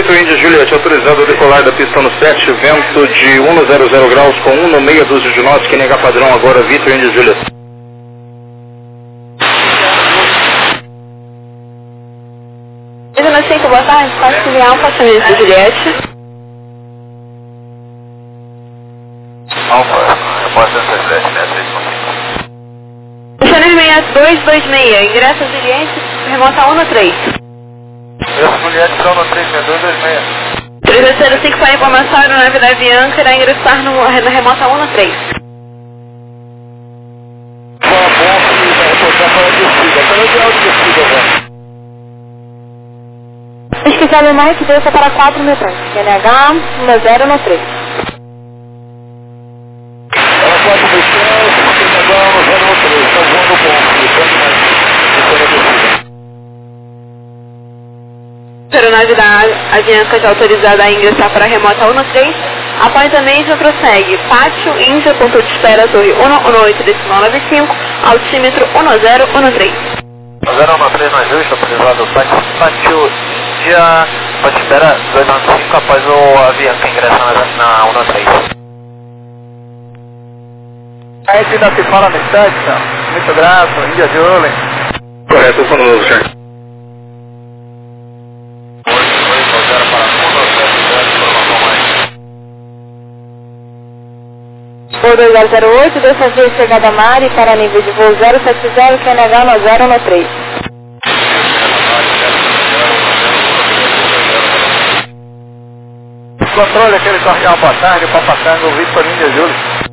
18 Índia Juliette, autorizado a decolar da pista no 7, vento de 100 graus com 1 no meia dúzia de nós, que nega padrão agora, Vitor Índia Juliette. Isla 5, boa tarde, Costa de Alfa, Índia Juliette. Alfa, repórter 77, Missionário 6226, ingresso Juliette, remota 1 no 3. Esse Juliette está no 36226. 3205 para informação, aeronave da Avianca irá ingressar na remota 1 no 3. Qual a bomba que vai reportar para a descida? Qual é o ideal de descida agora? Pesquisado Mike, desça para 4 metrôs, QNH 10 no 3. Ela 4 metrôs, QNH 10 no 3, está voando bom, descendo mais, descendo a descida. A aeronave da Avianca já autorizada a ingressar para a remota 1 no 3. Após a mesma prossegue Pátio Índia, ponto de espera, torre 118, decimal 95, altímetro 1013. 013 na justa, autorizado Pátio Índia, ponto de espera 295, após o Avianca ingressar na 113. A gente ainda se fala amizade, então. Muito grato, Índia Juliette. Correto, eu sou novo, senhor. Voo 2008, dessa vez chegada a Mari para nível de voo 070, QNH 10 no 3. Controle aquele carregar boa tarde, Papatango, Vitor Índia Juliette.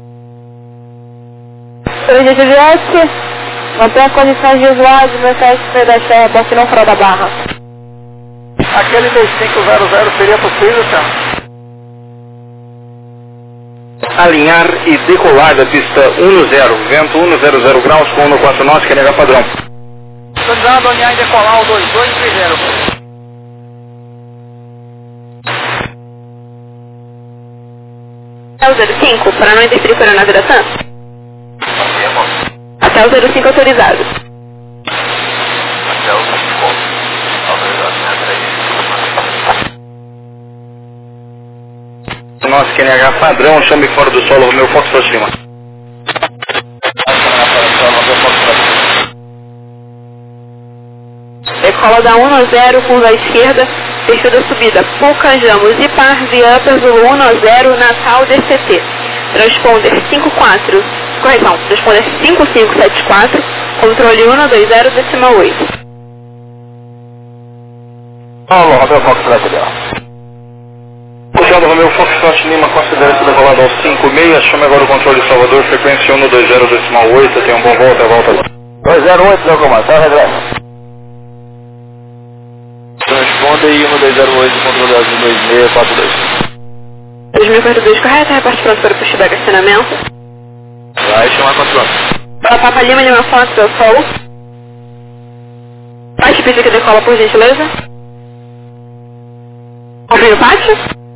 Índia Juliette, mantém as condições de usuário, mensagem de da Serra, posse não fora da barra. Aquele 2500 seria possível, senhor? Alinhar e decolar da pista 10, vento 100 graus com 114 nós, que nega padrão. Autorizado a alinhar e decolar o 2230. Até o 05, para não interferir com a aeronave da TAM? Até o 05 autorizado. Até o 5, autorizado, Nós, que nega padrão, chame fora do solo, Romeu Foxtrot Lima. Decola da 1 no 0, curva à esquerda, perfil da subida, Pucajamos e Par, via Upper, Zulu 1 no 0, Natal, DCT. Transponder 54, correção, transponder 5574, controle 120, decimal 8. Alô, Romeu Foxtrot Lima. Puxado Romeu Foxtrot Lima, considera-se decolado aos 56, chame agora o controle Salvador, frequência 120, decimal 8, tenha um bom volta, volta agora. 208, seu comando, tá regresso. Transponda aí 1208, controle azul 2642. 2042, correto, reparte pronto para o pushback acionamento. Vai chamar controle. Papa Lima, Lima Fox, eu sou. Pátio pista que decola, por gentileza. Confio no pátio.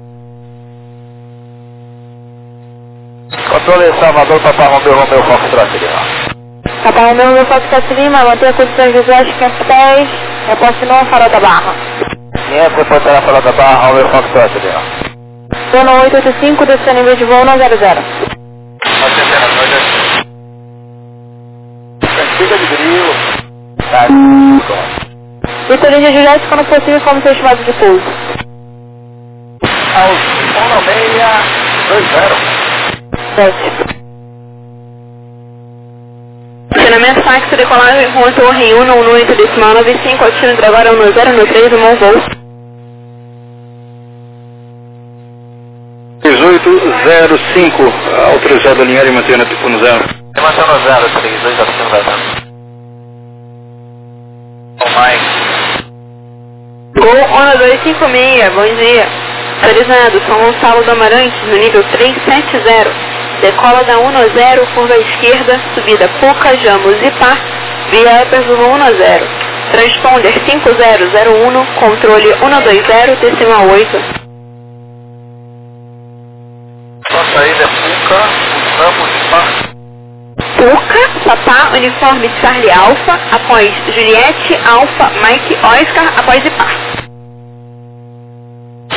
Controle Salvador, Papa Romeu Foxtrot Lima. Papa Romeu Fox Lima, mantenha a condição de usuário 500 pés, reposte não farol da barra. 500, reportará farol da barra, Romeu Foxtrot Lima. Zona 885, descendo nível de voo 100. Cantiga de grilo. Tá, Vitor Índia Juliette, quando possível, como seu estimado de pouso. Aos 1620. 7. Acionamento táxi decolagem com a torre 118, decimal 95, altímetro agora 1013, bom voo. 1805, autorizado a alinhar e manter na pico no 0. Manter no 0, 32, autorizado. Gol 1256, bom dia. Autorizado, São Gonçalo do Amarante, no nível 370. Decola da 10, curva à esquerda, subida Pucajamos e Par, via Upper Zulu 10. Transponder 5001, controle 120, decimal 8. Sua saída é Puca, Ramos de Par. Puca, Papá, uniforme Charlie Alpha, após Juliette, Alpha, Mike, Oscar, após Ipar.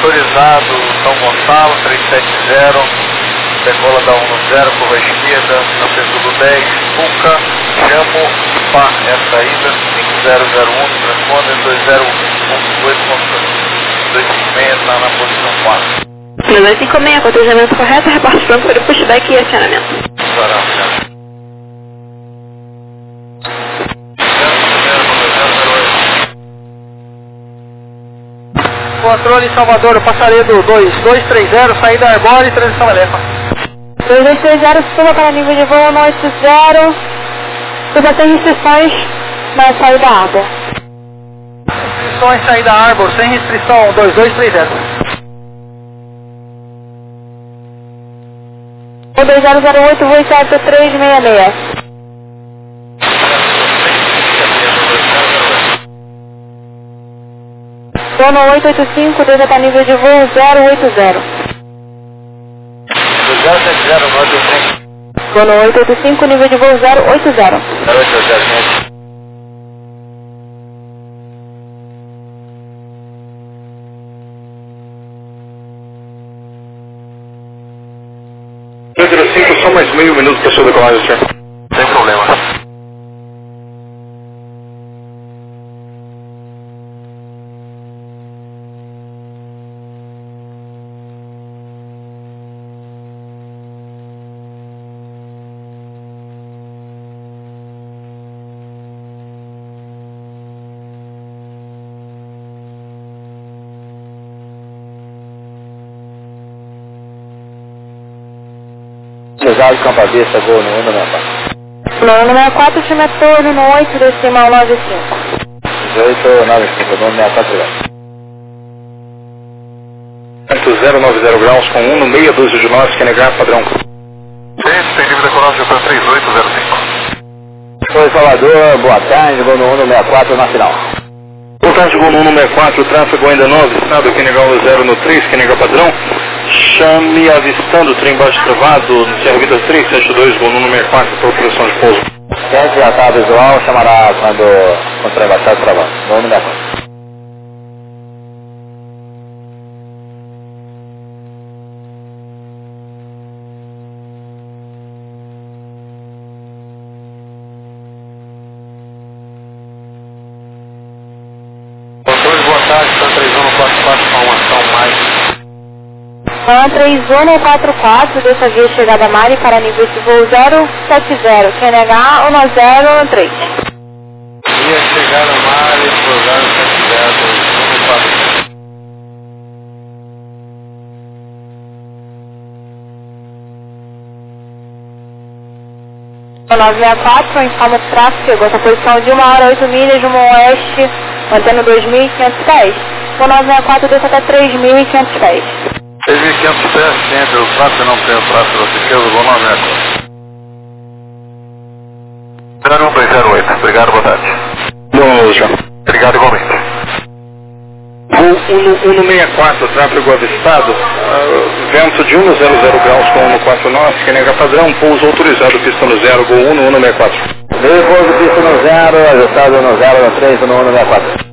autorizado São Gonçalo, 370, decola da 10, curva esquerda, na frente do 10, Puca, Jamo, Pá, é a saída, 5001, transponder 201.2.256, está na posição 4. 256, cotejamento correto, reporte pronto para o pushback e acionamento. Controle Salvador, Passaredo 2230, saída Arbore, transição elétrica. 2230, suba para nível de voo 180, suba sem restrições na saída Arbor. Restrições, saída Arbor, sem restrição, 2230. 2008, voo 7366. Dono 885, desce para nível de voo 080. 2070, norte 5. Dono 885, nível de voo 080. 080, só mais meio minuto para sua decolagem, senhor. sem problema. Pesado Campo à Vista, voo no 164. No 164, time torno no 8, decimal 95. 1895, no 164 090 graus com 1 no meia dúzia de nós, que é negar padrão. Sim, tem nível decolagem para 3805. Oi, Salvador, boa tarde, voo no 164 na final. Boa tarde, gol no 164, tráfego ainda 9, estado que negar o 0 no 3, que negar padrão. Chame avistando o trem baixo travado no Serra Vida 372, gol no 164, por operação de pouso. Quem já está visual, chamará quando o trem baixar travado, no 164. Boa tarde, está 3144 com uma ação mais. 3144, dessa via chegada Mari para nível de voo 070, QNH 1013. Ia chegar a Mari, pro 070, 964, informa o tráfego, chegou essa posição de 1 hora 8 milhas, rumo oeste, mantendo 2.500 pés. O 964 desce até 3.500 pés. 3.500 pés, sempre o tráfego não tem o tráfego oficial do 964. 01208, obrigado, boa tarde. Bom, senhor. Obrigado igualmente. Voo 164, tráfego avistado, vento de 100 graus com 114 nós, que nega padrão, pouso autorizado, pista no 0, gol 1 no 164. Meio pouso, pista no 0, ajustado no 0, no 3, no 164.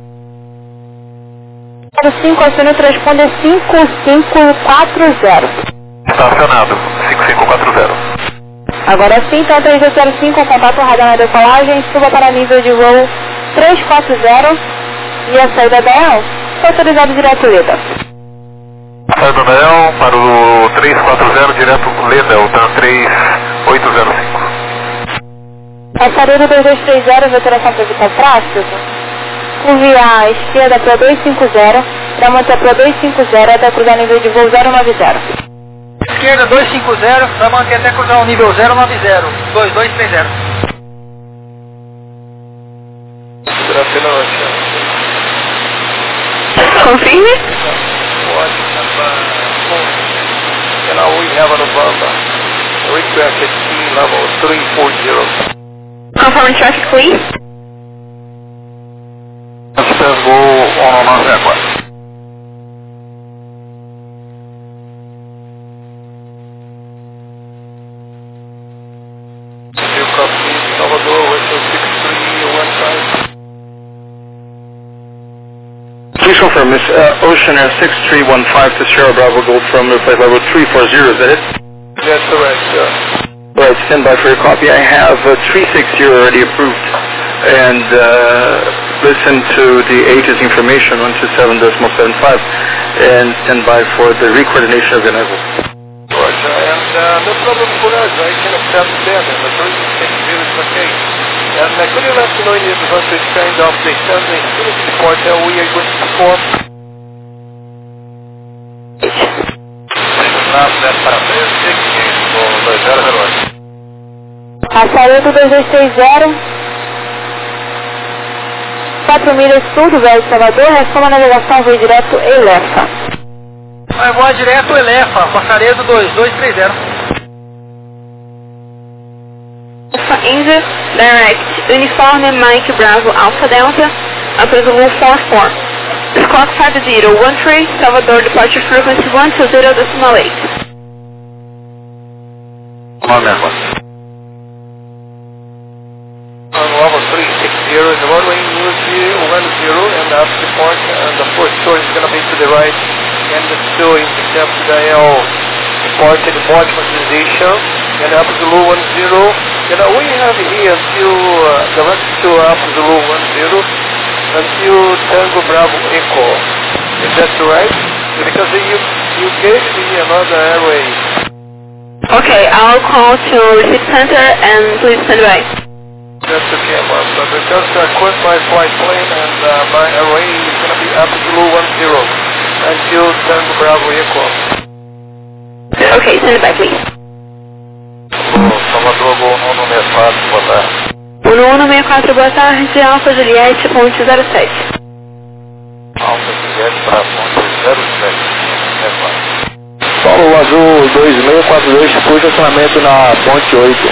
05, aciona o transponder 5540. Estacionado, 5540. Agora sim, então 3205, contato radar na decolagem, suba para nível de voo 340 e a saída da EL, autorizado direto Leda. Saída da EL para o 340 direto Leda, o TAN 3805. Passaredo 2230, veteração para evitar tráfego. Curve à esquerda para 250, para manter para 250 até cruzar nível de voo 090. Esquerda 250, para manter até cruzar o nível 090, 2230. Confirme. Now we have an Obama request at key level 340. Confirm traffic, please. Says go on aircraft. You copy Salvador, Western 6315. confirm, Miss Ocean Air 6315 to Sierra Bravo Gold from flight level 340, is that it? That's correct, sir. Right, stand by for your copy. I have 360 already approved. And listen to the ATIS information, 127.75, and stand by for the recoordination of the level. Roger, and no problem for us. I can accept that, and the 360 is okay. And could you let me know in advance which kind of the standing Infinity hotel we are going to perform? Passaredo 2230, 4 milhas sul do Velho Salvador, retoma a navegação, voo direto Elefa. Vai voar direto Elefa, Passaredo 2230. India, direct, uniforme Mike Bravo Alpha Delta, up Zulu 44. Squawk 5013, Salvador departure frequency 120.8. Level 360 is the runway news 10, and after depart, the first short is going to be to the right, and the still in the L departed launch position, and up Zulu 10, and we have here until direct to up Zulu 10 until Tango Bravo Echo. Is that right? Because you gave me another airway. Okay, I'll call to receipt center and please stand by. That's okay, Master. Because I quit my flight plane and my array is going to be up Zulu 10 until Tango Bravo Echo. Okay, stand by please. Salvador, Gol 164, boa tarde. 1164, boa tarde, Alfa Juliette, ponte 07. Alfa Juliette para ponte 07. Solo Azul 2642, fui estacionamento na ponte 8.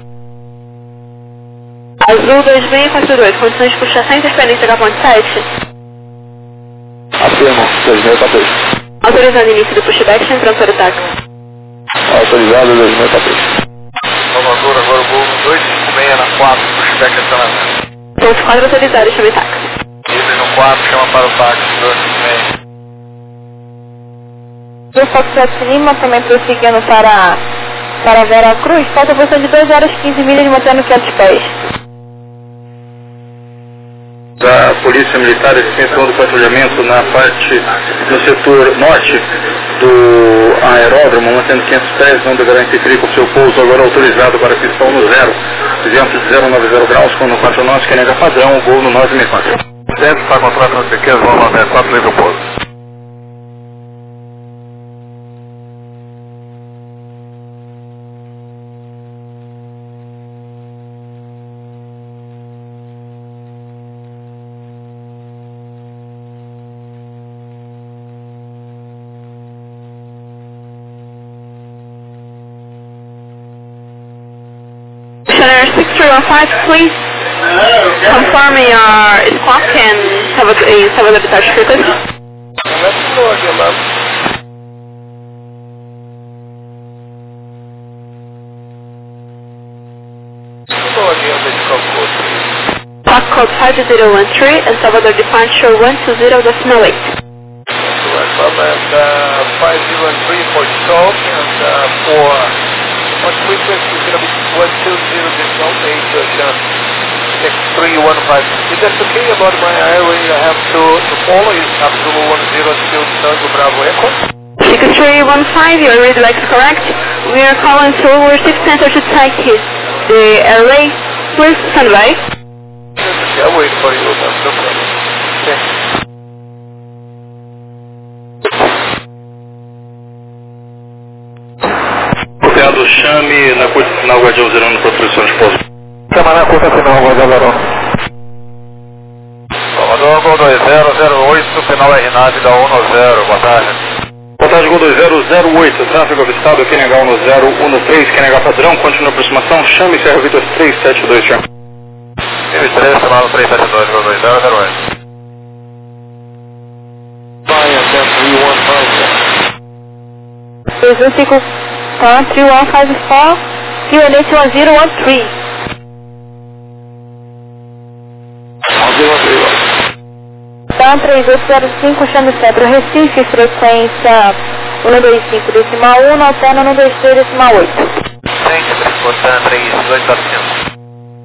Azul 2642, condições de puxação e interferência da ponte 7. Afirmo, 2642. Autorizando início do pushback, entrando para o táxi. Autorizado 2642. Salvador, agora o Gol 256 na 4, pushback estacionamento. Ponte 4 autorizado, chame táxi. Livre no 4, chama para o táxi 256. Do Foxtrot Lima, também prosseguindo para Vera Cruz, falta posição de 2 horas 15 milhas, mantendo 500 pés. Da Polícia Militar, extensão do patrulhamento na parte do setor norte do aeródromo, mantendo 500 pés, não deverá interferir com o seu pouso, agora autorizado para pistão no 0, vento de 090 graus, com no 4 nós, que nega padrão, o Gol no 964. Deve estar contrato nas pequenas, vão 964, livre o pouso. Center 6315, please confirm your squawk and Salvador departure frequency. Let's go again, ma'am. Go again, the scope code. Squawk code 5013 and Salvador departure 120.8. That's correct, ma'am, and 503 for scope, and for what frequency is going to be 120.8, 6315. Is that okay about my airway I have to follow? Is absolute 10 till Tango Bravo Echo? 6315, your read like correct. We are calling to receive center to take the airway. Please stand by. I'll wait for you, ma'am. No problem. Okay. Copiado, chame na Guardião Zerano para proteção de pouso. Chama na conta final, Guardião Zerano. Salvador, Gol 2008, final RNAV da 10, boa tarde. Boa tarde, Gol 2008, tráfego avistado aqui Negal no 013, que nega padrão, continua a aproximação, chame Serra Vitor 372, chame. 3, chamado 372, Gol 2008. Fire, 315, 3154, QNH 1013. 1013. Tá, Pan 3805, chame Centro Recife, frequência 125,1, alterna 123,8. Centro, Pan 3805.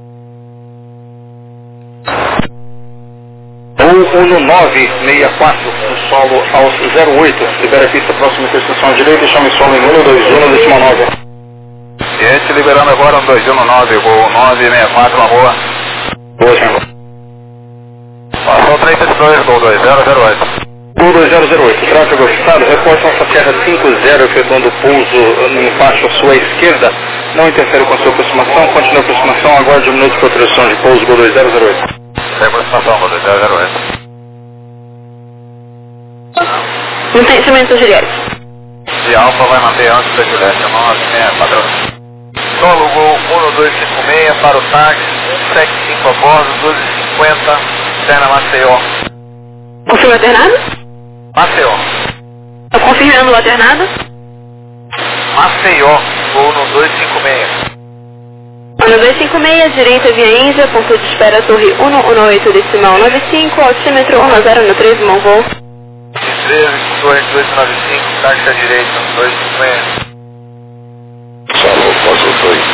1964, no solo aos 08, libera a pista próxima à estação direita e chame solo em 121,9. Gente, liberando agora 1219, voo 964, uma boa. Boa, senhor. Passou 372, voo 2008. 2008, tráfego ajustado, reportam essa Serra 50 efetuando pouso no faixa à sua esquerda, não interfere com a sua aproximação, continua a aproximação, aguarde um minuto para autorização de pouso, Gol 2008. Aproximação, voo 2008. Entendimento, Juliette. E Alfa vai manter antes da Juliette, 9, padrão. Solo Gol 1256 para o táxi, 175 a bordo, 1250, Serra Maceió. Confirma a alternada? Maceió. Estou confirmando o alternada. Maceió, voo no 256. Ano 256, direita via Índia, ponto de espera Torre 118,95, altímetro 10 mão voo. 13, Torre 295, taxa direita, 250. Solo, Azul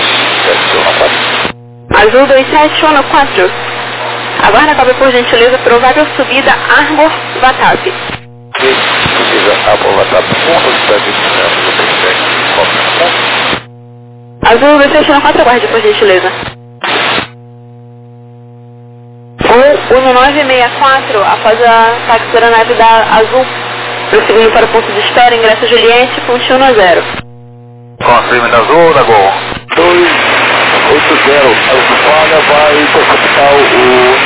2714. Azul 2714. Aguarda, cobre por gentileza, provável subida Arbor Vatap. Subida Arbor Vatap, velocidade de 237. Azul 2714, aguarde por gentileza. 1964, após a taxiderapia da Azul, prosseguindo para o ponto de espera, ingresso Juliette, ponte 10. Confirme da Azul, da Gol. 280, a falha vai para a capital o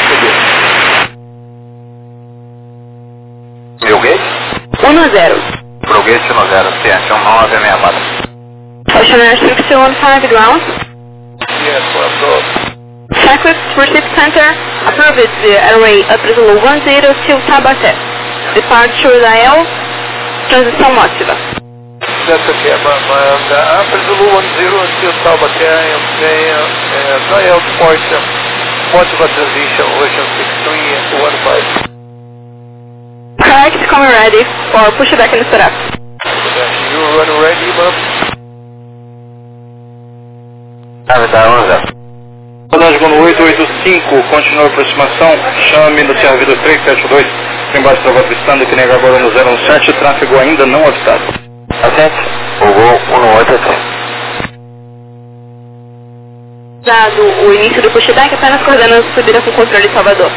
Milgate? 10. Milgate 10, ciente, 1964. Ocean restriction 15 ground. Yes, well, Checklist Receipt Center, approved the airway Aprisolo 10 to Tabaté. Departure Israel, transição mótiva. That's okay, but Aprisolo 10 until Taubaté and Israel departure, mótiva transition, Ocean 6315. Correct, come ready for pushback and setup. You run ready, ma'am? Código no 885, continua a aproximação, chame no Serra Vida 372, embaixo da volta estando que nega agora no 017, tráfego ainda não avisado. Atente, o Gol 185. Dado o início do pushback, apenas coordenando a subida com controle Salvador.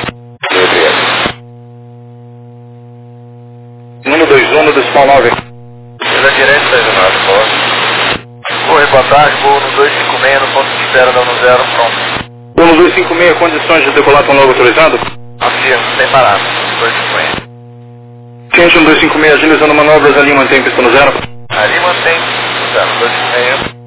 121 do Small 9. Pela direita, 19, por favor. Oi, boa tarde, voo no 256, no ponto de espera da 10, pronto. 1256, condições de decolar com novo autorizado? Afirmo, sem parar, 256. Ciente 1256, agilizando manobras, ali mantém pista no 0. Ali mantém, 256.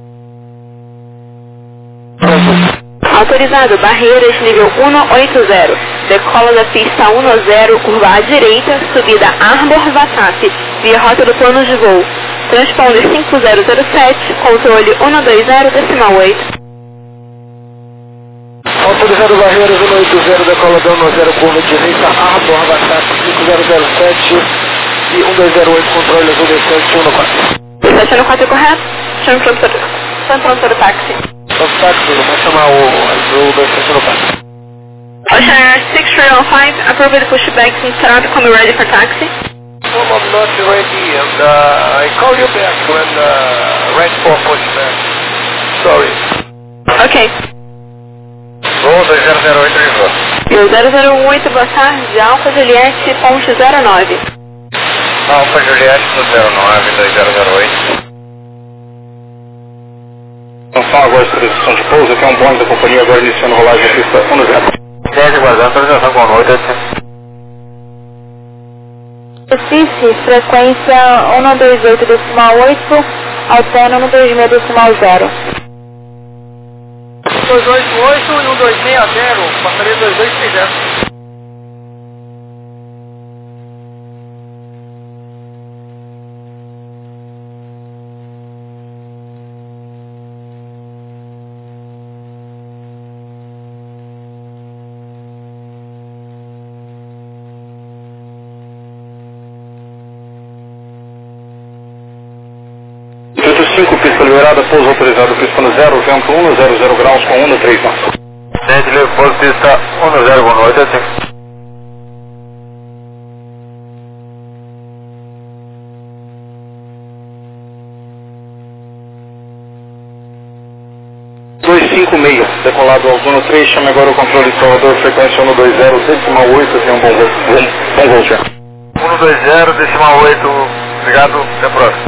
Autorizado, barreiras nível 180. Decola da pista 10, curva à direita, subida Arbor Vatap, via rota do plano de voo. Transponder 5007, controle 120,8. Autorizado barreiras 180, decola da 10, curva direita, Arbor Vatap 5007 e 1208, controle azul 2714. 2714 correto? Chame pronto para o táxi. Táxi, vou chamar o azul 2714. Ocean 6315, approved pushback and setup, come ready for taxi. I'm not ready, and I call you back when ready for pushback. Sorry. Ok. Voo 2008, Lisboa. E o 008, boa tarde, Alfa Juliette, ponte 09. Alfa Juliette do 09, 2008. Atenção agora a autorização de pouso, aqui é um Boeing da companhia agora iniciando rolagem na pista 10. Pode guardar, autorização com a noite. Recife, frequência 128,8, alterna 126,0. 288 e 1260, passaria 2230. 25, pista liberada, pouso autorizado, pista no 0, vento 1, 00 graus com 1, 3 knots. Gentle, pouso pista 10, boa noite, assim. 256, decolado ao Zona 3, chame agora o controle de Salvador, frequência 120, decimal 8, tem um bom voo, já. 120, decimal 8, obrigado, até a próxima.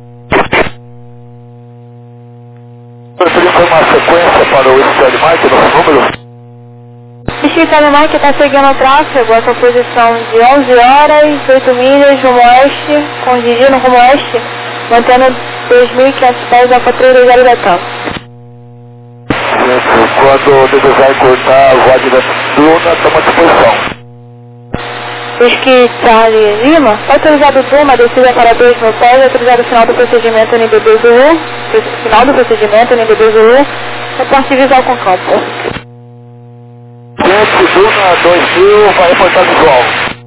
Preferir informar a sequência para o Charlie Mike, nosso número? O Charlie Mike está seguindo o tráfego, essa posição de 11 horas, 8 milhas, rumo oeste, com destino rumo oeste, mantendo 2.500 pés a patrulha zero da TAM. Quando desejar cortar a voz da Luna, toma disposição. Whisky Charlie Lima, autorizado Duma, descida para 2 no pé, autorizado final do procedimento NBB Zulu, final do procedimento NBB Zulu, reporte visual com campo. Gente, Duna 2000, vai reportar visual.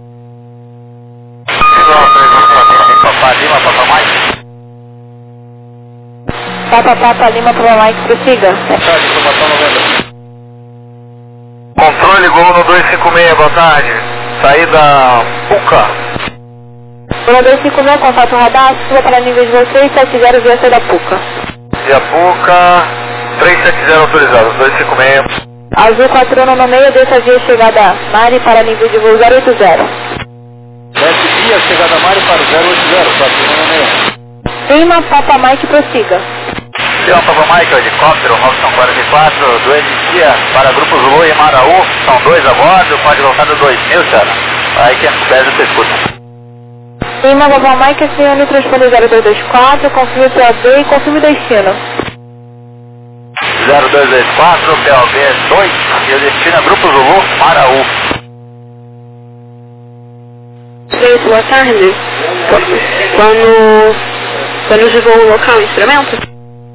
Visual 3 Papa Lima, Papa Mike. Papa Lima, Papa Mike, prossiga. Controle Gol no 256, boa tarde. Saída Puca. Gol 256, contato radar, suba para nível de vocês, 70 via saída Puca. Via Puca, 370 autorizado, 256. Azul 41 no meio, desça via chegada Mari para nível de voo 080. Desce via chegada Mari para 080, 41 no meio. Lima, Papa Mike, prossiga. Lima, Papa Mike, helicóptero, Robson 44, do Edicia para Grupo Zulu e Maraú, são 2 a bordo, pode voltar do 2000, cara. Aí quem pede você escuta. Lima, Papa Mike, senhor, transponder 0224, confirme o POB e confirme o destino. 0224, POB 2, e o destino é Grupo Zulu, Maraú. 3, boa tarde. Planos de voo local, instrumento?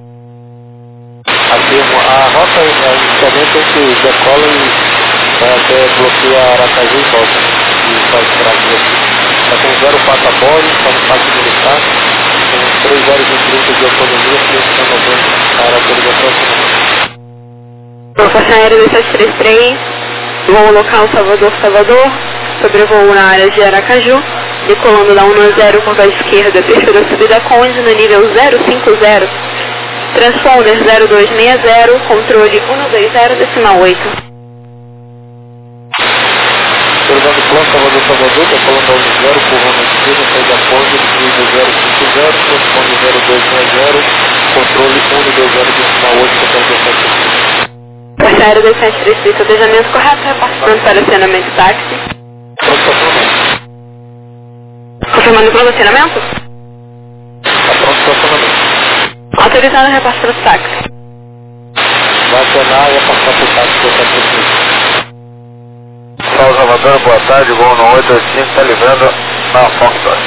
A rota inicialmente é que decola e vai até bloquear Aracaju e volta. E faz tráfego aqui. Está com 04 a bordo, está no parque militar, com 3 horas e 30 de autonomia, pressionando a autorização. Força Aérea 2733, voo local Salvador, sobrevoo na área de Aracaju, decolando da 10 curva à esquerda, perfil da subida Conde no nível 050, transponder 0260, controle 120, decimal 8. Observando o plano Salvador, decolando da 10, curva na esquerda, saída Conde, nível 050, transponder 0260, controle 120, decimal 8, total. Força Aérea 2733, planejamento correto, repassando para acionamento táxi. Confirmando o promocionamento? Autorizado a repasse para o táxi. Vai acionar e passar para o táxi que eu estou preciso. Salvador, boa tarde, voo no 885, está livrando na Fox.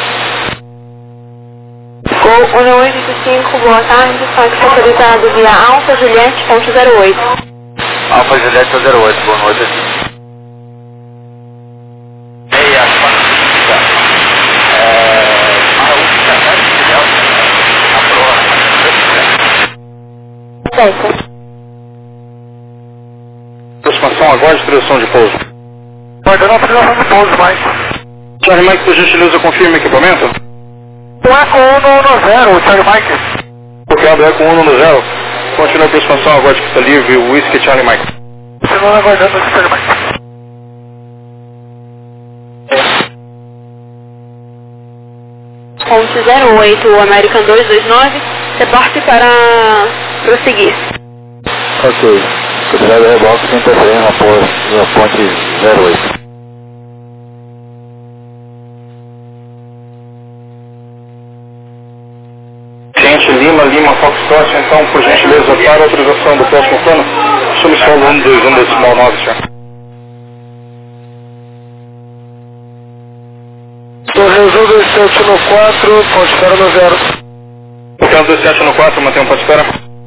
Gol 1885, boa tarde, táxi autorizado via Alfa Juliette, ponto 08. Alfa Juliette 08, boa noite. Meia, Aproximação agora de direção de pouso. Pode não autorização de pouso, Mike. Charlie Mike, por gentileza, confirme equipamento. O Eco 110, o Charlie Mike. Bloqueado Eco 110. Continua a aproximação agora de pista livre, Whisky Charlie Mike. Continuando aguardando o Charlie Mike. Ponte 08, o American 229, reporte para prosseguir. Ok. Cuidado da reboque, tem interferência na ponte 08. Ciente Lima, Foxtrot, então, por gentileza, para a autorização do próximo plano, chame solo 121 decimal 9, senhor. Torrezo 27 no 4, ponte espera no 0. Bloqueado 27 no 4, mantém um ponto espera.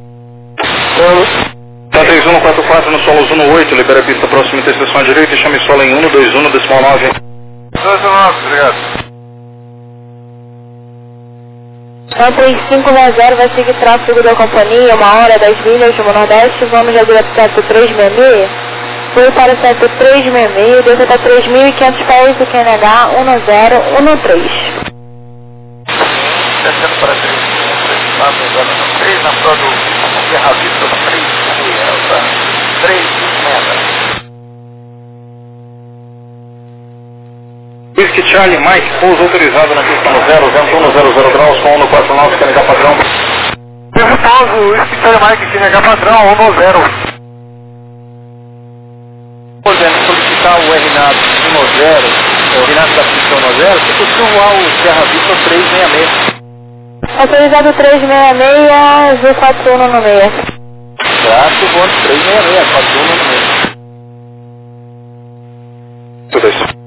Tá 3144 no solo 18, libera a pista próxima interseção à direita e chame solo em 121 decimal 9. 219, obrigado. 3560 vai seguir tráfego da companhia, 1 hora 10 milhas rumo Nordeste, vamos já direto para o 366, foi para o 366, desce até 3.500 pés do QNH 1013. Descendo para 3.500, lá no 3, na prova do Serra Vista 3.500. Whisky Charlie Mike, pouso autorizado na pista no 0, vento 100 graus com 149, QNH padrão. Pouso, Whisky Charlie Mike, QNH padrão, 10. Podemos solicitar o RNAV 10, o RNAV da pista 10, se possível voar o Serra Vista 366. Autorizado 366, Z4196. Traço, voando 366, 4196. Tudo isso.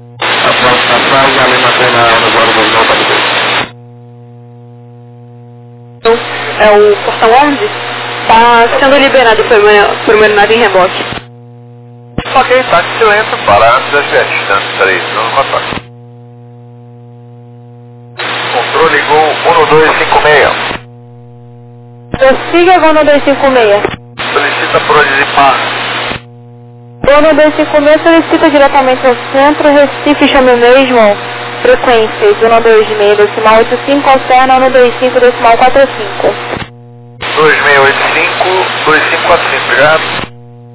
É o portão 11, está sendo liberado por uma aeronave em reboque. Ok, táxi silêncio para 17, dando 3, dando contato. Controle Gol 1256. Prossiga Gol 1256. Solicita Prodipar. Gol 1256 solicita diretamente ao centro, Recife, chame mesmo, frequências 126 decimal 85, alterna 125 decimal 45. 2685, 2545, obrigado.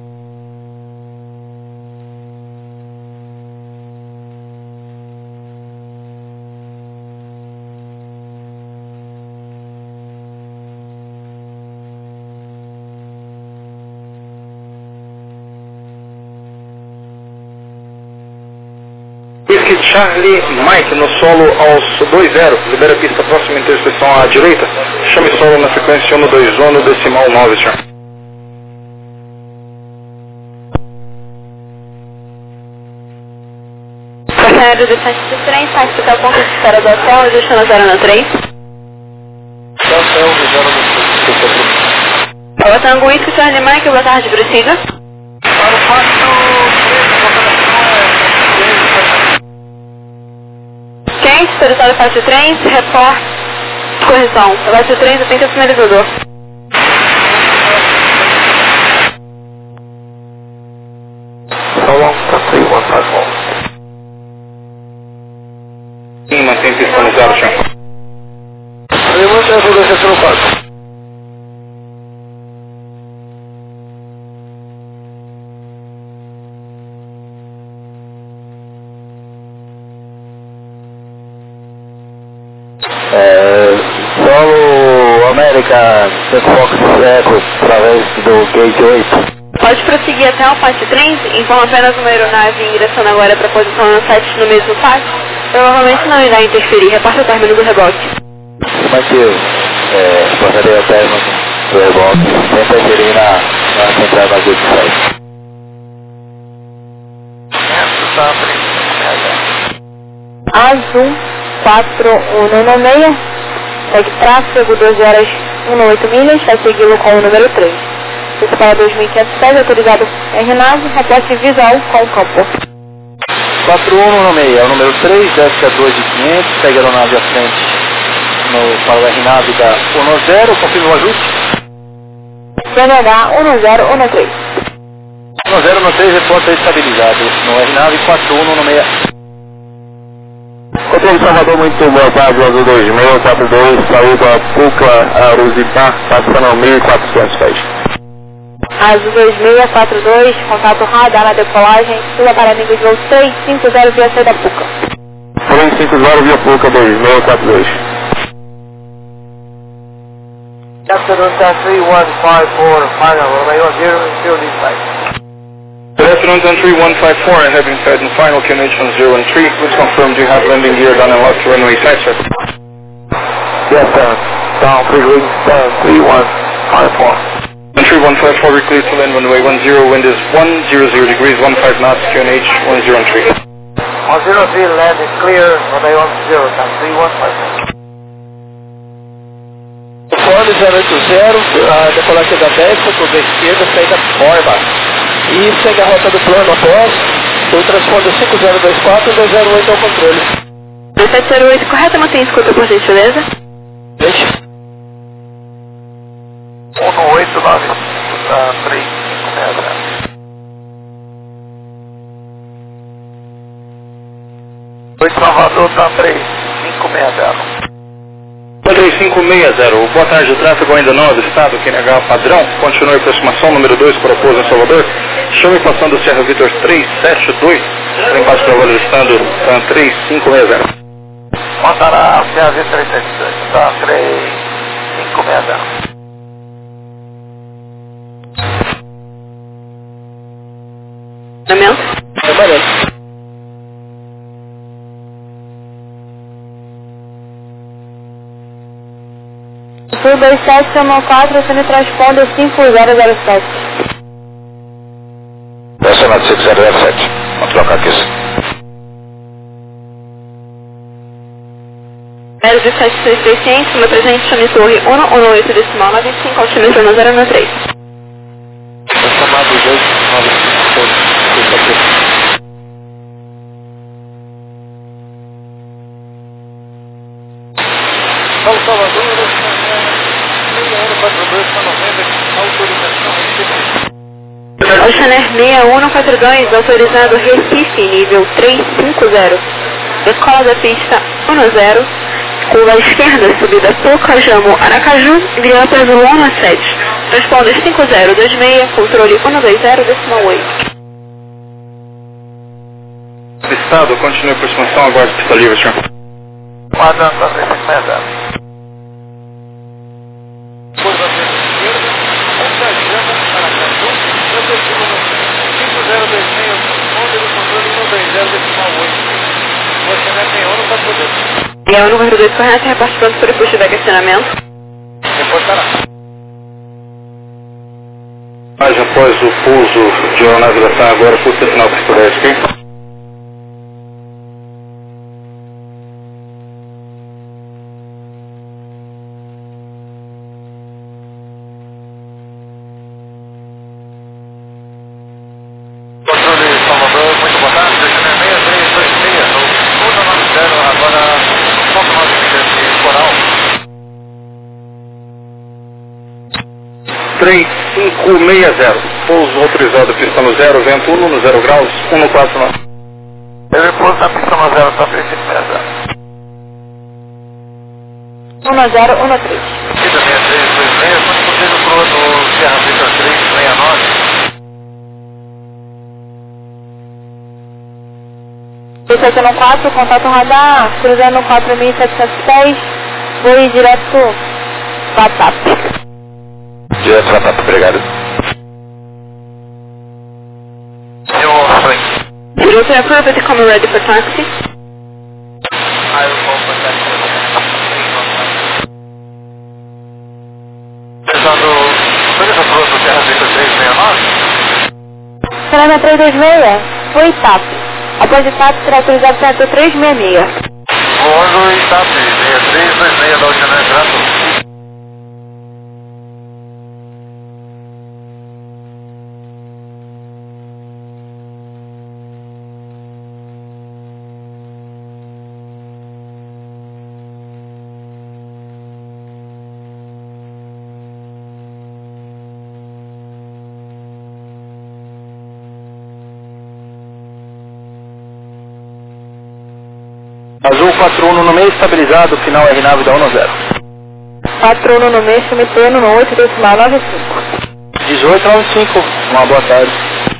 Whisky Charlie Mike no solo aos 20, libera a pista próxima intersecção à direita, chame solo na frequência 121 decimal 9, senhor. Passageiro do 703, táxi até o ponto de espera do hotel, ajustando a 093. Olá, Tango Whisky Charlie Mike, boa tarde, prossiga. Para o pátio 3, Quente, território faixa 3, reporte, correção, faixa 3, atenta sinalizador. How long for 3154? Sim, mantém pista no 0, senhor. 3154. Solo América, Fox Echo, através do Gate 8. Pode prosseguir até o faixa 3, informa apenas uma aeronave em direção agora para a posição 7 no mesmo faixa. Provavelmente não irá interferir, reporta o término do reboque. Mantive, passaria o término do reboque, sem interferir na central da Gate 7. Azul 4196, segue tráfego 12 horas 18 milhas, vai segui-lo com o número 3. Isso para 2.500 pés, autorizado RNAV, reporte visual com o campo. 4196, é o número 3, desce a 2 de 500, segue a aeronave à frente para o RNAV da 10, confirma o ajuste. CNH 1013. 1013, reporta estabilizado no RNAV 4196. Controle Salvador, muito boa tarde, Azul 2642, saúde a Pucla, Aruzipar, passando 1.400 pés. Azul 2642, contato radar na decolagem, Sula para amigos voo 350 via C da Puca. 350 via Pucla 2642. Afternoon 3154, final, Romeo 0, field inside. Good afternoon, 13154, I have inside and final QNH on 0 and 3. Please confirm, do you have landing gear done and locked to runway side, sir? Yes, sir. Down, free wing, 3154. 13154, we clear to land runway 10, wind is 100 degrees, 15 knots, QNH 10 and 3. 103, land is clear, Romeo 0, 3154. Fone 080, decolagem da 10, curva esquerda, saída borba. E segue a rota do plano após o transponder 5024 208 ao controle. 2708, correta, mantém escuta por gentileza. Deixa. 8 Salvador, tá 3560. 3560, boa tarde, o tráfego ainda 9, estado, QNH padrão, continue a aproximação, número 2, propôs em Salvador, chame passando o Serra Vitor 372, embaixo para o estado, tá 3560. Montará Serra Vitor 372, tá 3560. Tratamento. Sul 2714, você me transponder 5007. Pressionado 5007. Vamos trocar aqui. 076 meu presente, chame torre 118 decimal 95, altímetro 1013. Vou chamar dos 895. Paulo Salvador, Oceaner 6142, autorizado Recife, nível 350. Escola da pista 10, curva esquerda, subida Pocajamo, Aracaju, Griota Azul 17. Transponder 5026, controle 120, decimal 8. Estado, continue a aproximação, aguarde pista livre, senhor. Guardando para 3560. E é o número 2 correto, repasse pronto para o push de questionamento. Reportará. Mas após o pouso de uma navegação agora, custa final pista 10, ok? Controle 3560, pouso autorizado, pista no 0, vento 1 no 0 graus, 149. Ele pouso na pista no 0, tá 3560. 1013. Pista 6326, quando possível pro no Serra Vitor 369. 714, contato radar, cruzando 4710, voo direto WhatsApp. Direto para WhatsApp, obrigado. Eu frente. Direto approved, come ready for taxi. Aí eu vou passar aqui. Beleza, pronto, Serra Vitor 369? Será 326, foi TAP. Após o TAP, será autorizado para 366. Voando e TAP, 6326 da Oceaner, graças. Azul 41 no meio, estabilizado, final R9 da 10. 41 no mês, chame pleno no 8 decimal 95. 1895, uma boa tarde.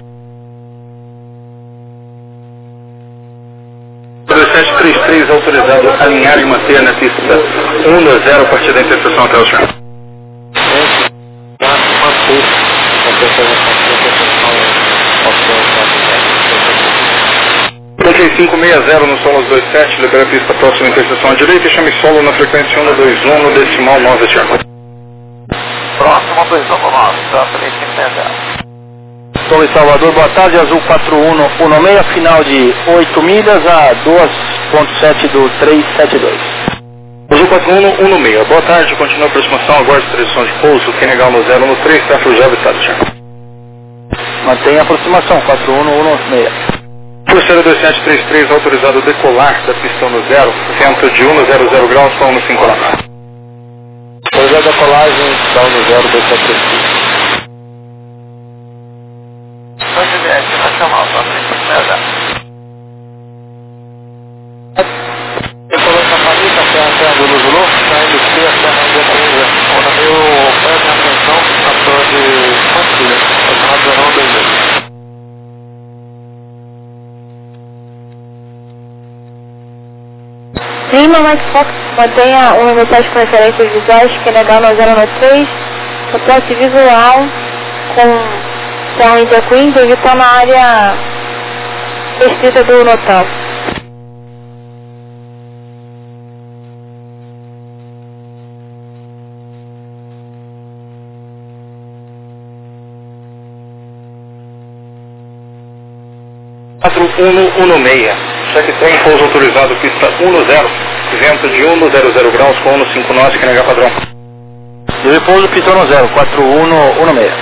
2733, autorizado alinhar e manter na pista 120 a partir da interseção até o chão. 3560 no solo 27, libera a pista próxima à interseção à direita e chame solo na frequência 121 no decimal 9, senhor. Próximo 219, tá 3560. Solo em Salvador, boa tarde, Azul 4116, final de 8 milhas a 2.7 do 372. Azul 4116, boa tarde, continua a aproximação, aguarde previsão de pouso, QNH no 0 no 3, tráfego já avistado, senhor. Mantenha a aproximação, 4116. Cruzeiro 2733, autorizado decolar da pista no 0, vento de 1 no 00 graus, para 1 no 5 lá. Autorizado decolagem, down no 0, 2735. Lima Mike Fox, mantenha uma mensagem com referências visuais, QNH 9093, reporte visual com a India Queens, evitando a área restrita do Notal. Quatro 116, cheque tem pouso autorizado, pista 10, vento de 100 graus com 15 nós, QNH padrão. E repouso pista 10, 4116.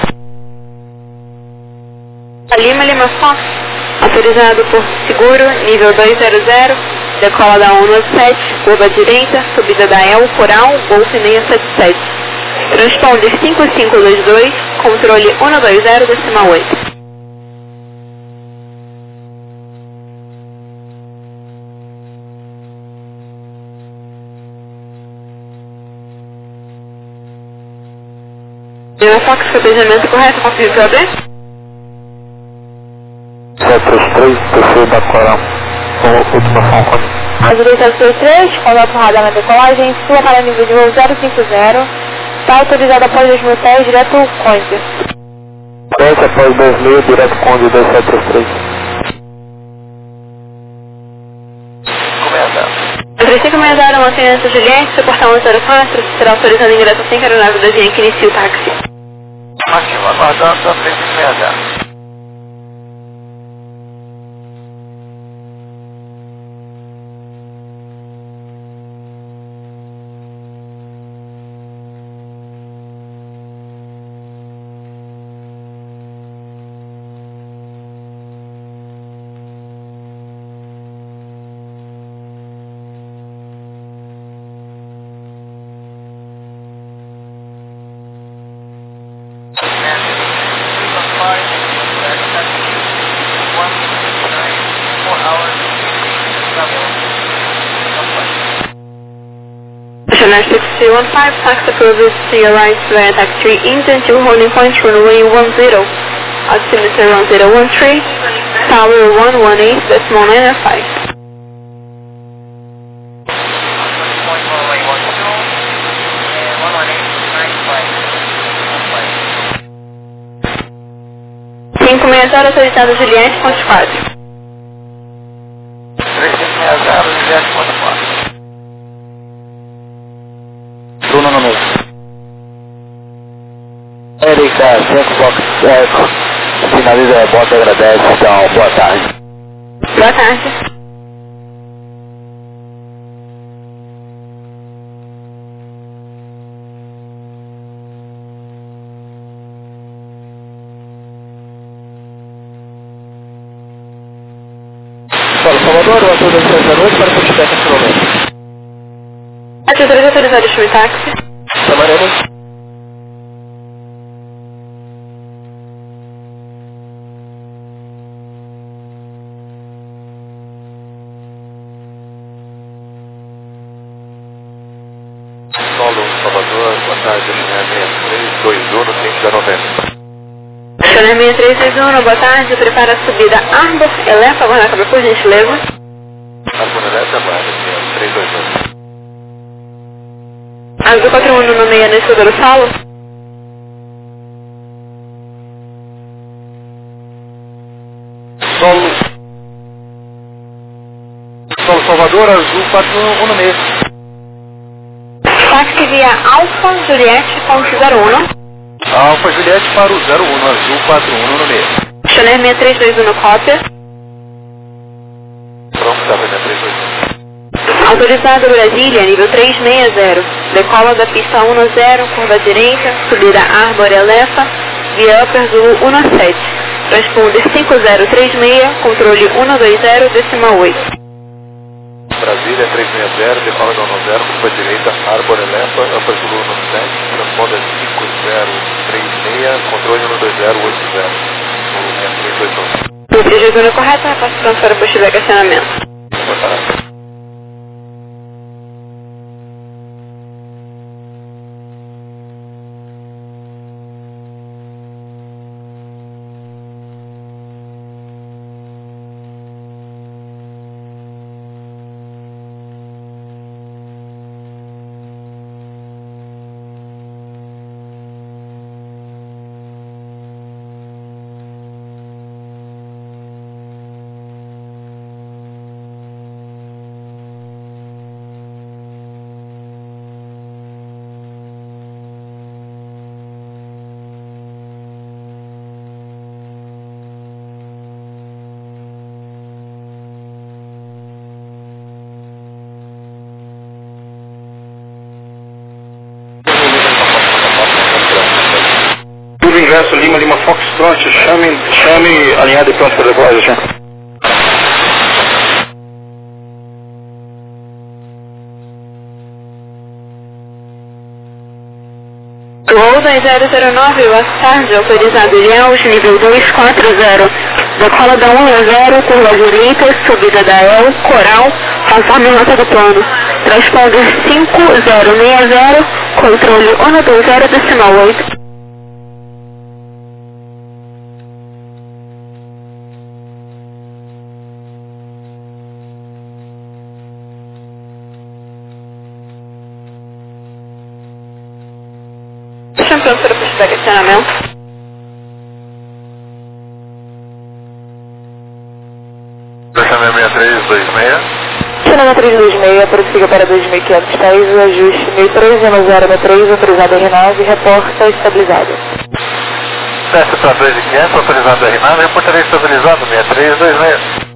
Lima Fox, autorizado por seguro, nível 200, decola da 197, curva direita, subida da El Coral, Golf 677. Transponder 5522, controle 120, decimal 8. Lima Fox, fotejamento correto, confirme para abrir? 733, terceiro da Coral, com última fonte. Azul 733, contato radar na decolagem, sua para nível de voo 050, está autorizado após 2010, direto Conde. Frente após 2000, direto Conde 2733. Ofereci comentário uma criança Juliette, seu portal 104, será autorizado ingresso sem aeronave da linha que inicia o táxi. Ativo, aguardando a 360. Channel 6315, taxi approved to your right via taxi 3 engine to holding point runway 10, altimeter 1013, tower 118, decimal 905. Cinco comentário autorizado Juliette, ponte 4. 3560, Juliette, ponte 4. Bruno no meio. Erika, Centro Fox Eco, finaliza a bota, agradece, então, boa tarde. Boa tarde. Salvador, o ator da 6 da noite para feedback nesse momento. Atitude autorizada de táxi. Samaremos. Solo Salvador, boa tarde, Channel 6321, no cliente da 90. Channel 6321, boa tarde, prepara a subida Arbor, eleva, aguarda câmera por gentileza. Arbor Eleta, aguarda, 322. Azul 41 no meio, nesse do solo. Solo Salvador, Azul 41 no meio. Táxi via Alfa Juliette, ponte 01. Alfa Juliette para o 01, Azul 41 no meio. Channel 6321, cópia. Pronto, tá vendo, 321. Autorizado Brasília, nível 360. Decola da pista 10, curva direita, subida Arbor Elefa, via Upper Zulu 17. Transponder 5036, controle 120, decimal 8. Brasília 360, decola da 10, curva direita, Arbor Elefa, Upper Zulu 17, transponder 5036, controle 12080. O projeto correto, passo transfero para o chegar acionamento. Boa tarde. Sucesso, Lima Foxtrot, chame alinhado e pronto para decolagem, senhor. Gol 2009, boa tarde, autorizado Ilhéus, nível 240, decola da 1-0, curva direita, subida da El, Coral, conforme rota do plano. Transponder 5060, controle 120,8. Champion para posicionamento. Chame 6326. Chame 326, prossiga para 2.500 pés, o ajuste 1310 autorizado R9, reporta estabilizado. Teste para 2.500, autorizado R9, reportaria estabilizado 6326.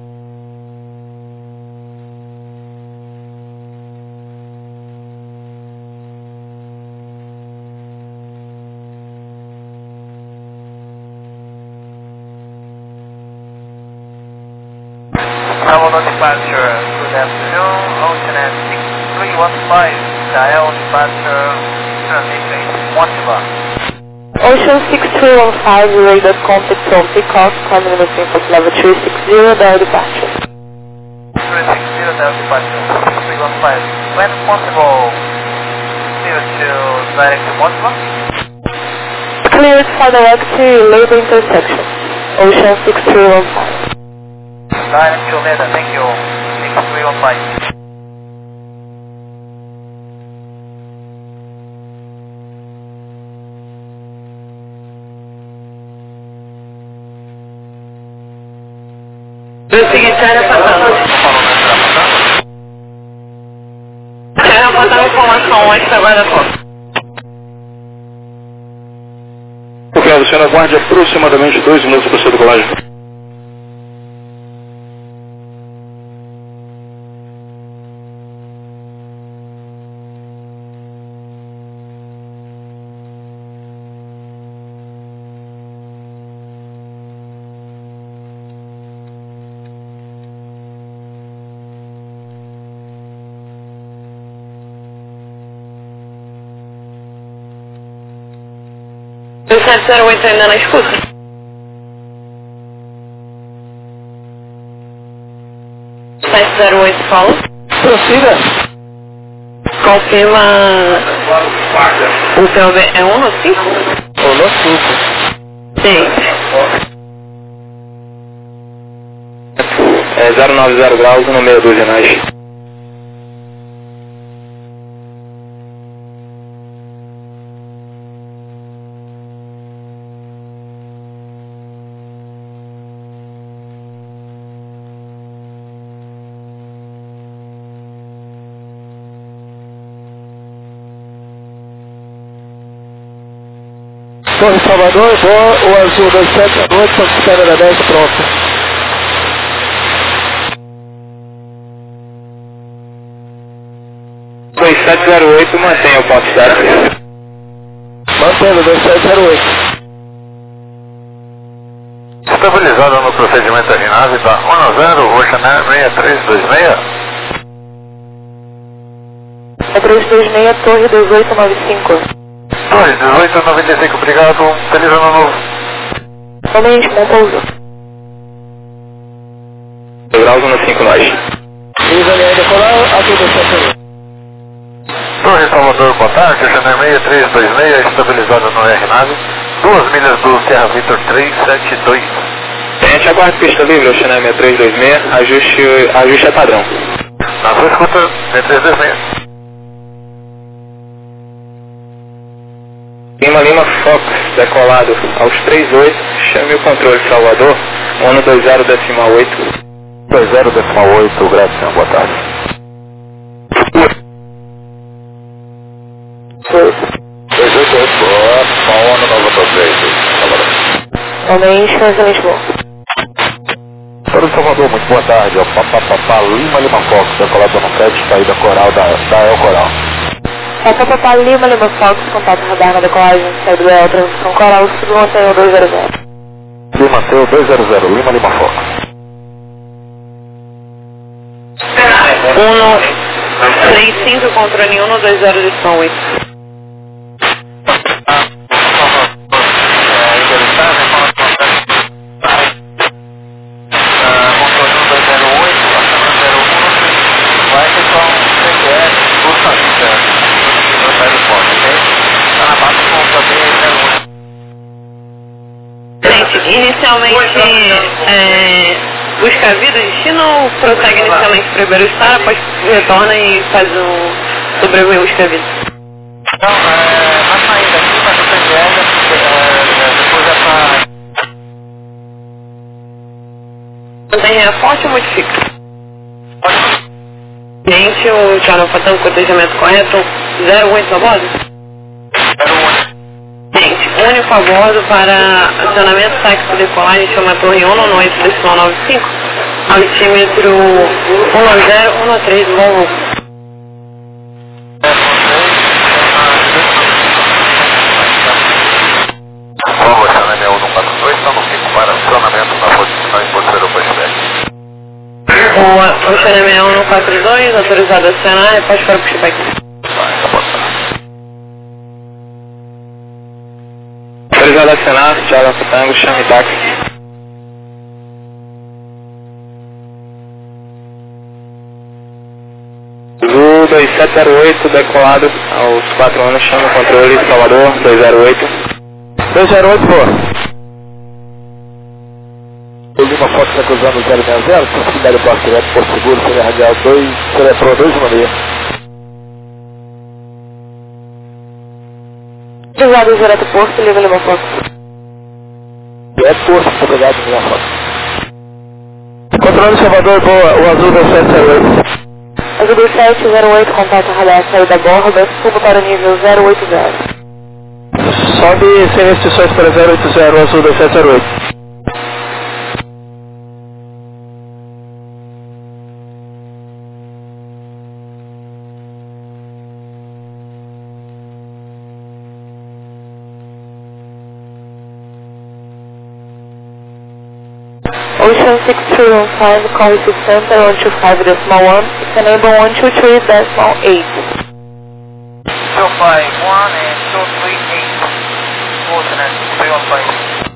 Bravo departure, good afternoon, Ocean 6315, dial departure, transition, Motiva. Ocean 6315, radar contact on takeoff, climbing the Infos level 360, dial departure. 360, dial departure, 6315. When possible, clear to direct to Motiva. Cleared for direct to labor intersection, Ocean 6315. Direct to Leda, thank you, 6315. O seguinte, era passando. Era passando informação antes agora da foto. Ok, a senhora aguarde aproximadamente 2 minutos para sua decolagem. O 708 ainda na escuta? O 708 fala? Prossiga. Confirma o POB é 1 ou 5? Ou no 5. Sim. É 090 graus, 162 renais. Torre Salvador, boa, o azul 2708, Paquistanha da 10, pronto. Foi 708, mantenha o ponto certo. Mantendo 2708. Estabilizado no procedimento R9, tá 10, Roxané 6326. É 326, Torre 1895. Torre 1895, obrigado, feliz ano novo. Somente com pouso. Graus 159 nós. Ivanei decolar, aqui do centro. Torre Salvador, boa tarde, Roxané 6326, estabilizado no R9, 2 milhas do Serra Vitor 372. Gente, aguarde pista livre, Oceané 6326, ajuste é padrão. Na sua escuta, 6326. Lima Fox, decolado aos 38, chame o controle Salvador, 120,8. 20,8, gratidão, boa tarde. 288, boa, com ONU Nova Projeto. Somente com Lisboa. Para o Salvador, muito boa tarde, Lima Fox, decolado no 7, saída coral da El Coral. Passa Papai Lima, Lima Fox, contato radar na decolagem, saída do El, transição Coral, Sul, Mantenho 200. Lima Teu 200, Lima Lima Fox. 135, controle 120 de São 8. Inicialmente, busca a vida, destino ou prossegue inicialmente para Iberostar, depois retorna e faz um sobrevoio busca a vida? Não, na saída aqui, mas o PGL, depois já tá... Mantém a forte ou modifica? Gente, o Charlie Fatão, cotejamento correto, 08 a bordo? 08. Gente, único a bordo para acionamento táxi decolagem, chama Torre 198, decimal 95, altímetro 19013, Volvo. Volvo, Xanamé 142, estamos aqui para acionamento da posição em Porteiro Pushback. O Xanamé 142, autorizado a acionar, repórte para o pushback. Vai, reportar. Autorizado a acionar, Charlie Tango, chame táxi. Azul 2708, decolado aos 4 anos, chama controle, Salvador 208. 208, pô. O Lima Fox está cruzando 060, proximidade do Porto Direto, Porto Seguro, seria radial 2, Selepro 216. Cruzado direto Porto, Lima Lima Fox. Direto Porto, obrigado, Lima Fox. Controle Salvador, boa, o Azul 2708. Azul 2708, contato radar, saída borda, subo para o nível 080. Sobe sem restrições para 080, Azul 2708. Ocean 6315, call to center 125.1, enable 123.8. So 51 and 238, coordinate 315.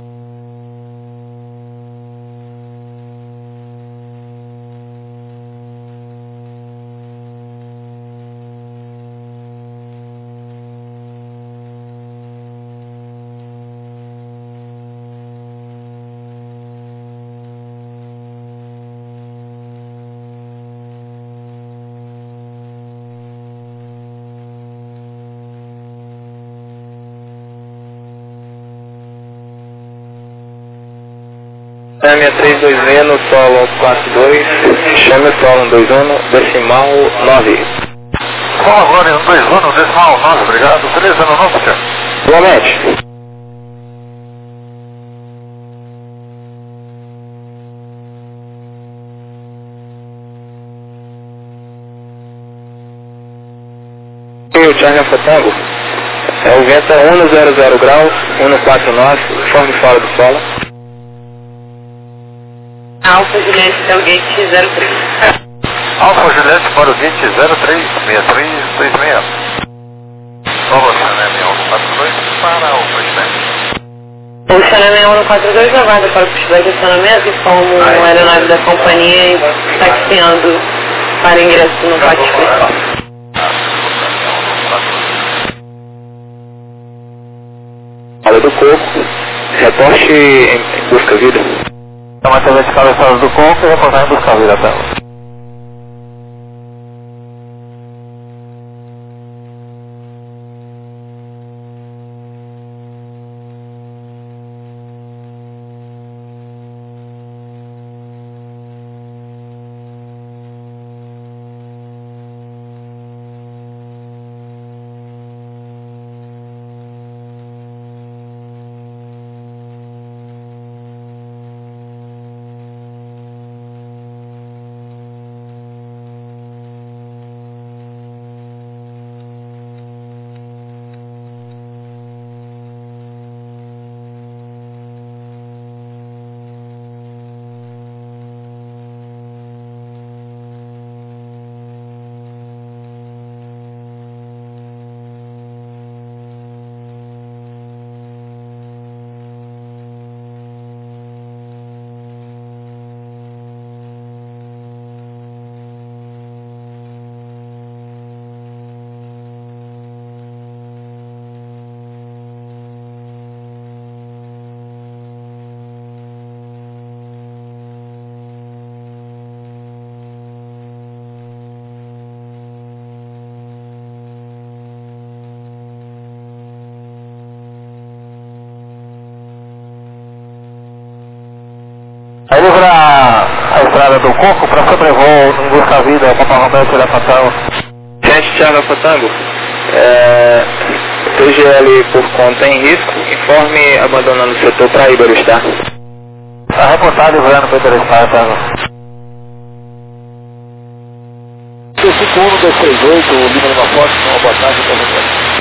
Chame 320 no solo 42, chame o solo 21, decimal 9. Fala agora em 21, decimal 9, obrigado. 3 anos não, senhor. Igualmente. E o Charlie Fotango, o vento é 100 graus, 149, forme fora do solo. Alfa Juliette, Telgate 03. Alfa Juliette para o 20036326. Nova Xanamé 142 para o Pushback. O Xanamé 142 aguarda para o pushback de acionamento, como a aeronave da companhia taxiando para ingresso no pátio principal. Fala do Coco, reporte em busca vida. Então, a TV de cabeçadas do Coco e reportar em busca vida até. chegada do Coco para sobrevoo no Busca Vida, Papa Romeo, Alfa Tango. 7 Charlie Alfa Tango. TGL por conta em risco, informe abandonando o setor para Iberus, tá? Tá reportado voando para Iberus, Tango. 51238, Lima Lima Forte, uma boa tarde para você.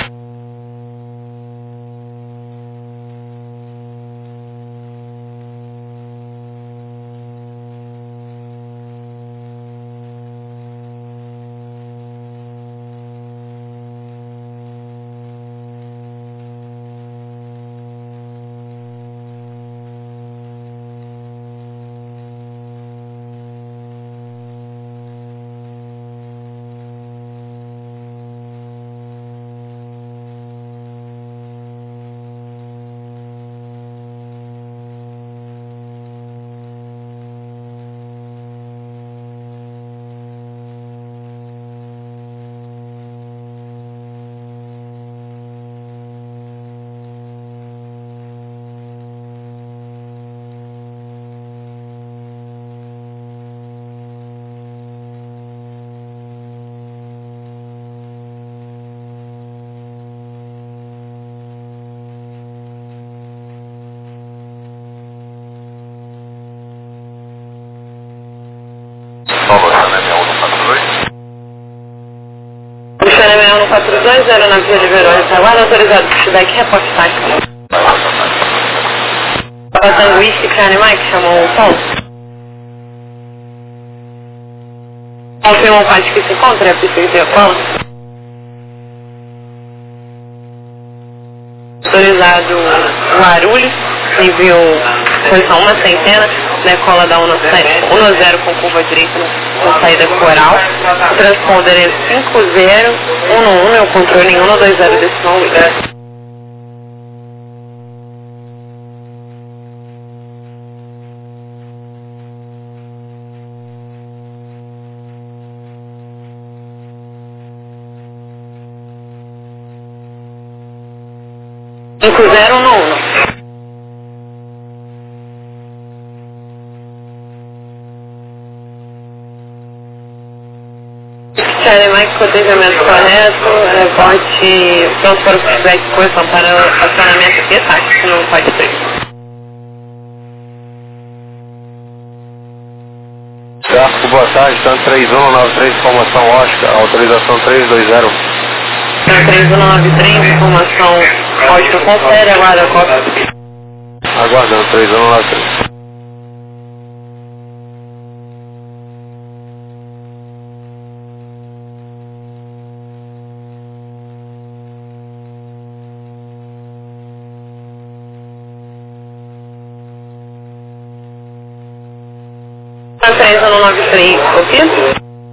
Xané 142, aeronave de Verônica, Itaguara, autorizado por feedback, reporte tático. Papa Tango Whisky, Charlie Mike, chamou o Paulo. Confirma o parte que se encontra, é preciso ter o Paulo. Autorizado Guarulhos, envio posição 100, decola da 10 com curva direita na saída coral, transponder é 5011, é o controle em 120 decimal 8. Charlie Mike, cotejamento correto, rebote, pronto para o feedback, correção para acionamento e tático, não pode ser. Tráfico, boa tarde, tanto 3193, informação Oscar, autorização 320. 3193, informação Oscar, confere, aguarda a cópia. Aguardando, 3193. Tá 3193, ok?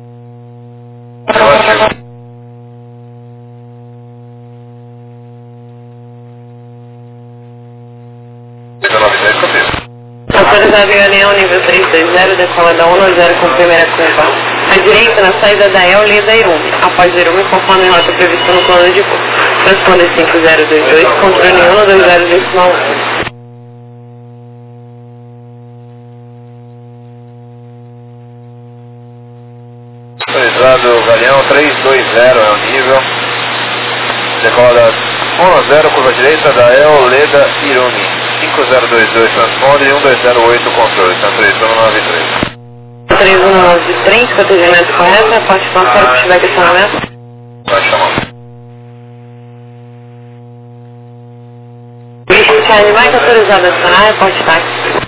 Autorizado em União, nível 320, decola da 10 com primeira curva. À direita, na saída da El, lida Irume. Após Irume, conforme rota prevista no plano de voo. Transponder 5022, controle 120 decimal 1. Autorizado Galeão 320 é o nível. Decola da 10, curva direita da El, Leda, Irume. 5022 transponder e 1208 controle, tá 3193. 3193, cotejamento correto, reporte para o feedback acionamento. Vai chamar. Whisky Charlie Mike, autorizado a acionar, reporte tático.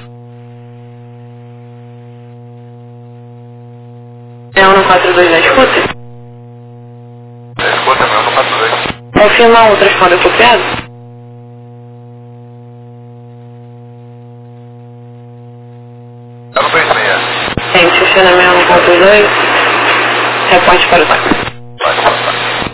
É 142 na escuta? Escuta, meu 142. Confirma o transponder copiado? Tá no 26. Gente, estacionamento 142, reporte para o táxi. Vai passar.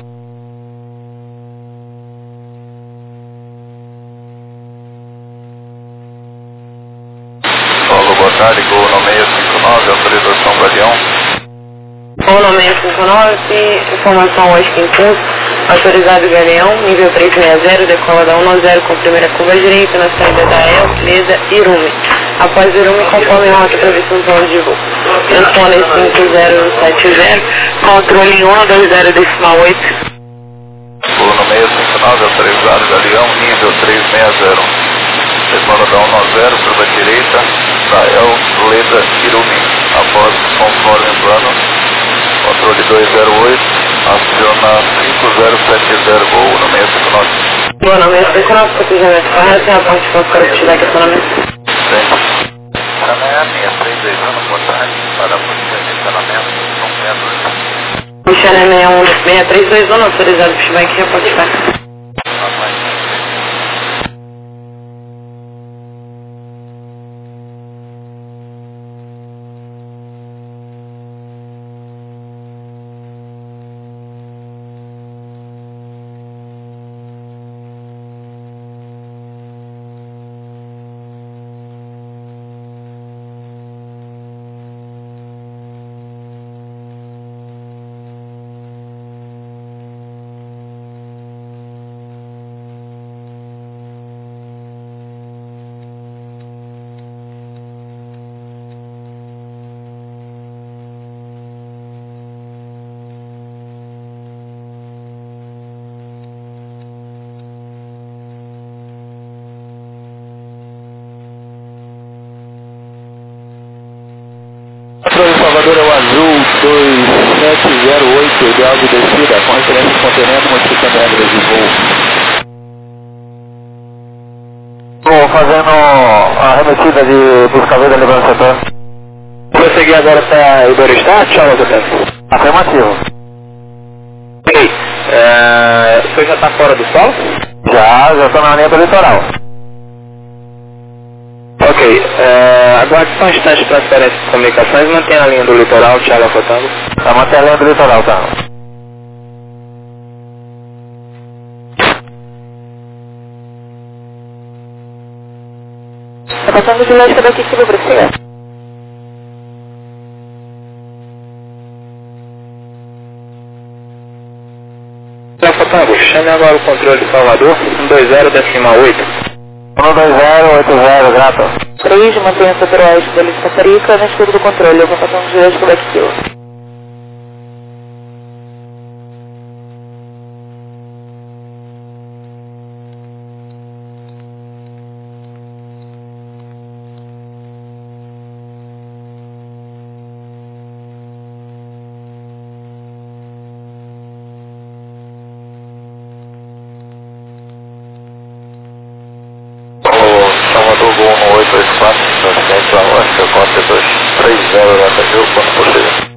Paulo, boa tarde, Gol no 659, autorização Galeão. Gol no 659, informação Oscar em curso, autorizado Galeão, nível 360, decola da 10 com primeira curva direita, na saída da El, Leda, Irume. Após ver um conforme rota para decisão de voo. Antônio 5070, controle 120,8. Pula no 659, autorizado Galeão, nível 360. Decola da 190, curva direita, Israel, Leda, Irumi. Após conforme plano, controle 208, aciona 5070, voo no 659. Boa, no 659, protegimento correto, e a ponte para corretividade de acionamento. Sim. Canal 632, boa tarde, para procedimento de acionamento, São Pedro. Michele 6321, autorizado pushback, reporte back. Salvador é o azul 2708, ideal de descida, com referência contenendo, modificando regras de voo. Estou fazendo a remetida de buscador da Libança setor. Vou seguir agora para Iberostar, Charles Hotel. Afirmativo. Ok, o senhor já está fora do sol? Já estou na linha do litoral. Ok, aguarde só um instante de transferência de comunicações, mantenha a linha do litoral, Charles Hotel. Tá mantendo a linha do litoral, tá? Tá passando de lógica daqui que eu vou procegar. Fotango, chame agora o controle de Salvador, 120,8. 12080, grato. 3, mantenha sobre o oeste da lista Carica, na escuta do controle, eu vou passando de lógica daqui que eu. Salvador Gol no 884, transferência a Oscar, cota 230, data de quando possível.